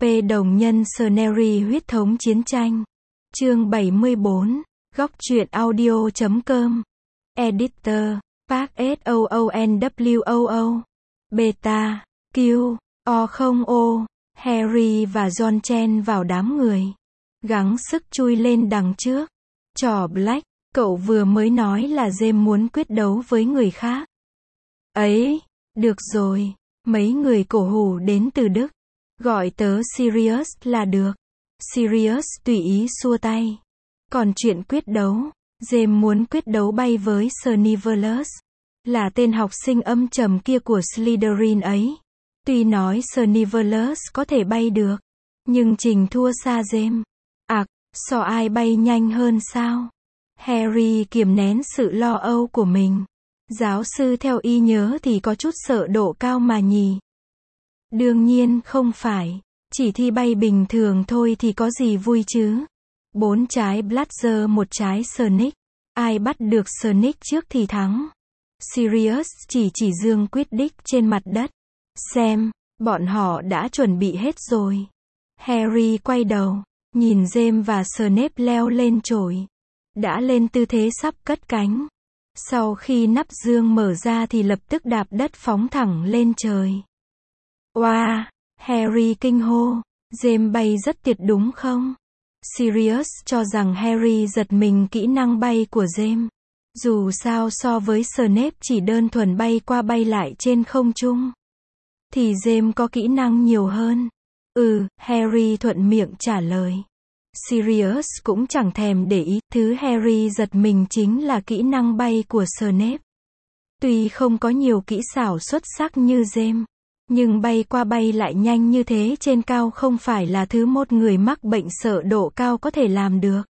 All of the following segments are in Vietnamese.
P đồng nhân Scenery huyết thống chiến tranh. Chương 74. Góc truyện audio.com. Editor. Park SOONWOO. Beta. Q. O0O. Harry và John chen vào đám người. Gắng sức chui lên đằng trước. Trò Black. Cậu vừa mới nói là James muốn quyết đấu với người khác. Ấy, được rồi. Mấy người cổ hủ đến từ Đức. Gọi tớ Sirius là được. Sirius tùy ý xua tay. Còn chuyện quyết đấu, James muốn quyết đấu bay với Snivellus. Là tên học sinh âm trầm kia của Slytherin ấy. Tuy nói Snivellus có thể bay được, nhưng trình thua xa James. So ai bay nhanh hơn sao? Harry kiềm nén sự lo âu của mình. Giáo sư theo y nhớ thì có chút sợ độ cao mà nhỉ? Đương nhiên không phải. Chỉ thi bay bình thường thôi thì có gì vui chứ? 4 trái Blazer 1 trái Snake. Ai bắt được Snake trước thì thắng. Sirius chỉ dương Quidditch trên mặt đất. Xem, bọn họ đã chuẩn bị hết rồi. Harry quay đầu, nhìn James và Snape leo lên chổi. Đã lên tư thế sắp cất cánh. Sau khi nắp dương mở ra thì lập tức đạp đất phóng thẳng lên trời. Oa! Harry kinh hô. James bay rất tuyệt đúng không? Sirius cho rằng Harry giật mình kỹ năng bay của James. Dù sao so với Snape chỉ đơn thuần bay qua bay lại trên không trung, thì James có kỹ năng nhiều hơn. Harry thuận miệng trả lời. Sirius cũng chẳng thèm để ý, thứ Harry giật mình chính là kỹ năng bay của Snape. Tuy không có nhiều kỹ xảo xuất sắc như James, nhưng bay qua bay lại nhanh như thế trên cao không phải là thứ một người mắc bệnh sợ độ cao có thể làm được.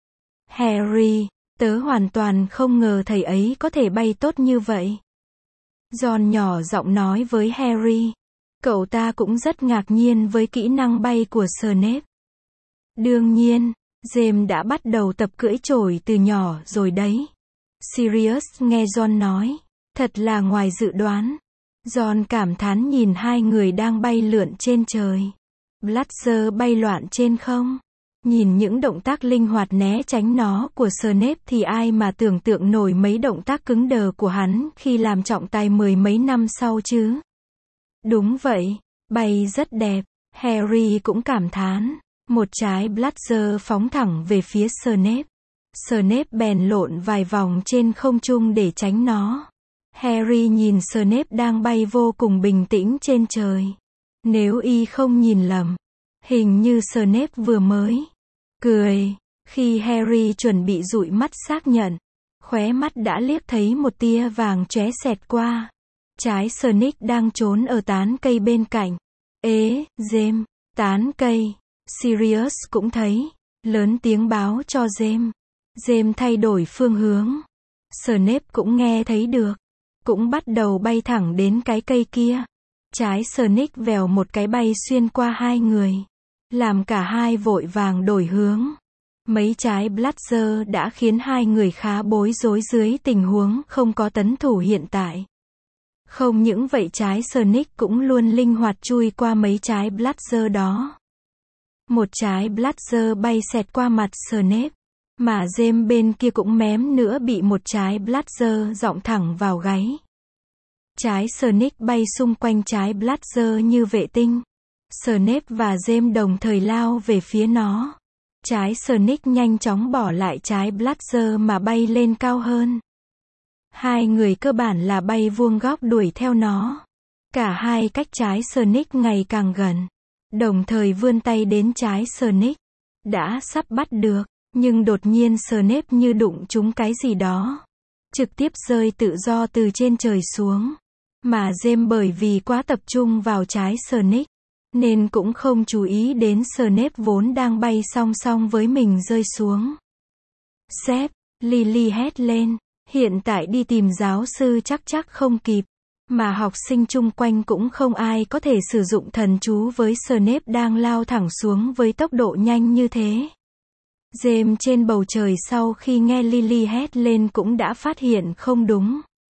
Harry, tớ hoàn toàn không ngờ thầy ấy có thể bay tốt như vậy. John nhỏ giọng nói với Harry. Cậu ta cũng rất ngạc nhiên với kỹ năng bay của Snape. Đương nhiên, James đã bắt đầu tập cưỡi chổi từ nhỏ rồi đấy. Sirius nghe John nói. Thật là ngoài dự đoán. John cảm thán nhìn hai người đang bay lượn trên trời. Blazer bay loạn trên không. Nhìn những động tác linh hoạt né tránh nó của Snape thì ai mà tưởng tượng nổi mấy động tác cứng đờ của hắn khi làm trọng tài mười mấy năm sau chứ. Đúng vậy, bay rất đẹp. Harry cũng cảm thán. Một trái Blazer phóng thẳng về phía Snape. Snape bèn lộn vài vòng trên không trung để tránh nó. Harry nhìn Snape đang bay vô cùng bình tĩnh trên trời. Nếu y không nhìn lầm, hình như Snape vừa mới cười. Khi Harry chuẩn bị dụi mắt xác nhận, khóe mắt đã liếc thấy một tia vàng chóe xẹt qua. Trái Snake đang trốn ở tán cây bên cạnh. James, tán cây. Sirius cũng thấy, lớn tiếng báo cho James. James thay đổi phương hướng. Snape cũng nghe thấy được, cũng bắt đầu bay thẳng đến cái cây kia. Trái Snake vèo một cái bay xuyên qua hai người, làm cả hai vội vàng đổi hướng. Mấy trái Blazer đã khiến hai người khá bối rối dưới tình huống không có tấn thủ hiện tại. Không những vậy trái Snake cũng luôn linh hoạt chui qua mấy trái Blazer đó. Một trái Blazer bay xẹt qua mặt Snape, mà James bên kia cũng mém nữa bị một trái Blazer giọng thẳng vào gáy. Trái Snake bay xung quanh trái Blazer như vệ tinh. Snape và James đồng thời lao về phía nó. Trái Snake nhanh chóng bỏ lại trái Blazer mà bay lên cao hơn. Hai người cơ bản là bay vuông góc đuổi theo nó. Cả hai cách trái Snake ngày càng gần, đồng thời vươn tay đến trái Snake. Đã sắp bắt được, nhưng đột nhiên Snape như đụng trúng cái gì đó, trực tiếp rơi tự do từ trên trời xuống. Mà James bởi vì quá tập trung vào trái Snake, nên cũng không chú ý đến Snape vốn đang bay song song với mình rơi xuống. Sếp, Lily hét lên. Hiện tại đi tìm giáo sư chắc không kịp. Mà học sinh chung quanh cũng không ai có thể sử dụng thần chú với Snape đang lao thẳng xuống với tốc độ nhanh như thế. James trên bầu trời sau khi nghe Lily hét lên cũng đã phát hiện không đúng.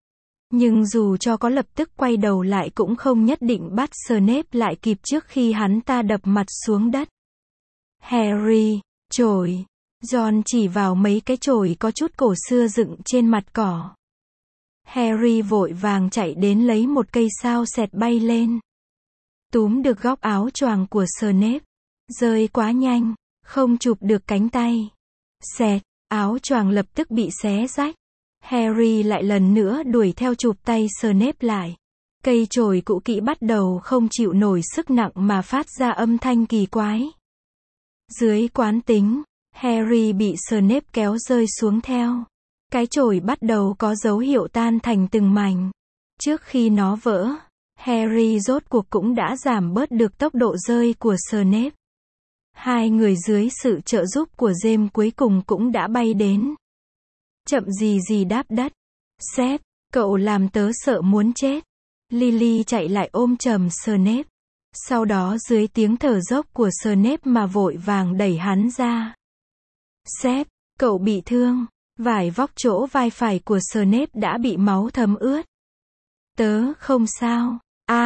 Nhưng dù cho có lập tức quay đầu lại cũng không nhất định bắt Snape lại kịp trước khi hắn ta đập mặt xuống đất. Harry, chổi. Ron chỉ vào mấy cái chổi có chút cổ xưa dựng trên mặt cỏ. Harry vội vàng chạy đến lấy một cây sao xẹt bay lên. Túm được góc áo choàng của Snape. Rơi quá nhanh, không chụp được cánh tay. Xẹt, áo choàng lập tức bị xé rách. Harry lại lần nữa đuổi theo chụp tay Snape lại. Cây chổi cũ kỹ bắt đầu không chịu nổi sức nặng mà phát ra âm thanh kỳ quái. Dưới quán tính, Harry bị Snape kéo rơi xuống theo. Cái chổi bắt đầu có dấu hiệu tan thành từng mảnh. Trước khi nó vỡ, Harry rốt cuộc cũng đã giảm bớt được tốc độ rơi của Snape. Hai người dưới sự trợ giúp của James cuối cùng cũng đã bay đến. Chậm gì gì đáp đất. Sếp, cậu làm tớ sợ muốn chết. Lily chạy lại ôm chầm Snape. Sau đó dưới tiếng thở dốc của Snape mà vội vàng đẩy hắn ra. Sếp, cậu bị thương. Vải vóc chỗ vai phải của Snape đã bị máu thấm ướt. Tớ không sao.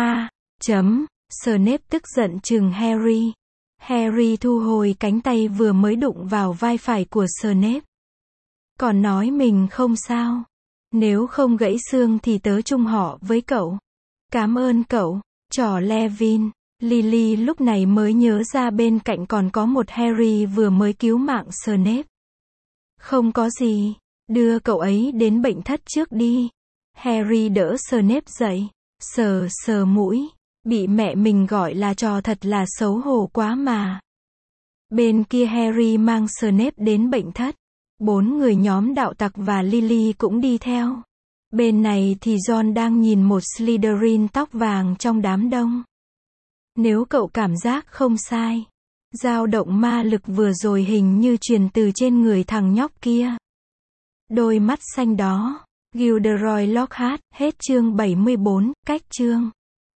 Snape tức giận trừng Harry. Harry thu hồi cánh tay vừa mới đụng vào vai phải của Snape. Còn nói mình không sao. Nếu không gãy xương thì tớ chung họ với cậu. Cảm ơn cậu, trò Levin. Lily lúc này mới nhớ ra bên cạnh còn có một Harry vừa mới cứu mạng Snape. Không có gì, đưa cậu ấy đến bệnh thất trước đi. Harry đỡ Snape dậy, sờ sờ mũi. Bị mẹ mình gọi là trò thật là xấu hổ quá mà. Bên kia Harry mang Snape đến bệnh thất. 4 người nhóm đạo tặc và Lily cũng đi theo. Bên này thì Ron đang nhìn một Slytherin tóc vàng trong đám đông. Nếu cậu cảm giác không sai, dao động ma lực vừa rồi hình như truyền từ trên người thằng nhóc kia. Đôi mắt xanh đó. Gilderoy Lockhart, hết chương 74, cách chương.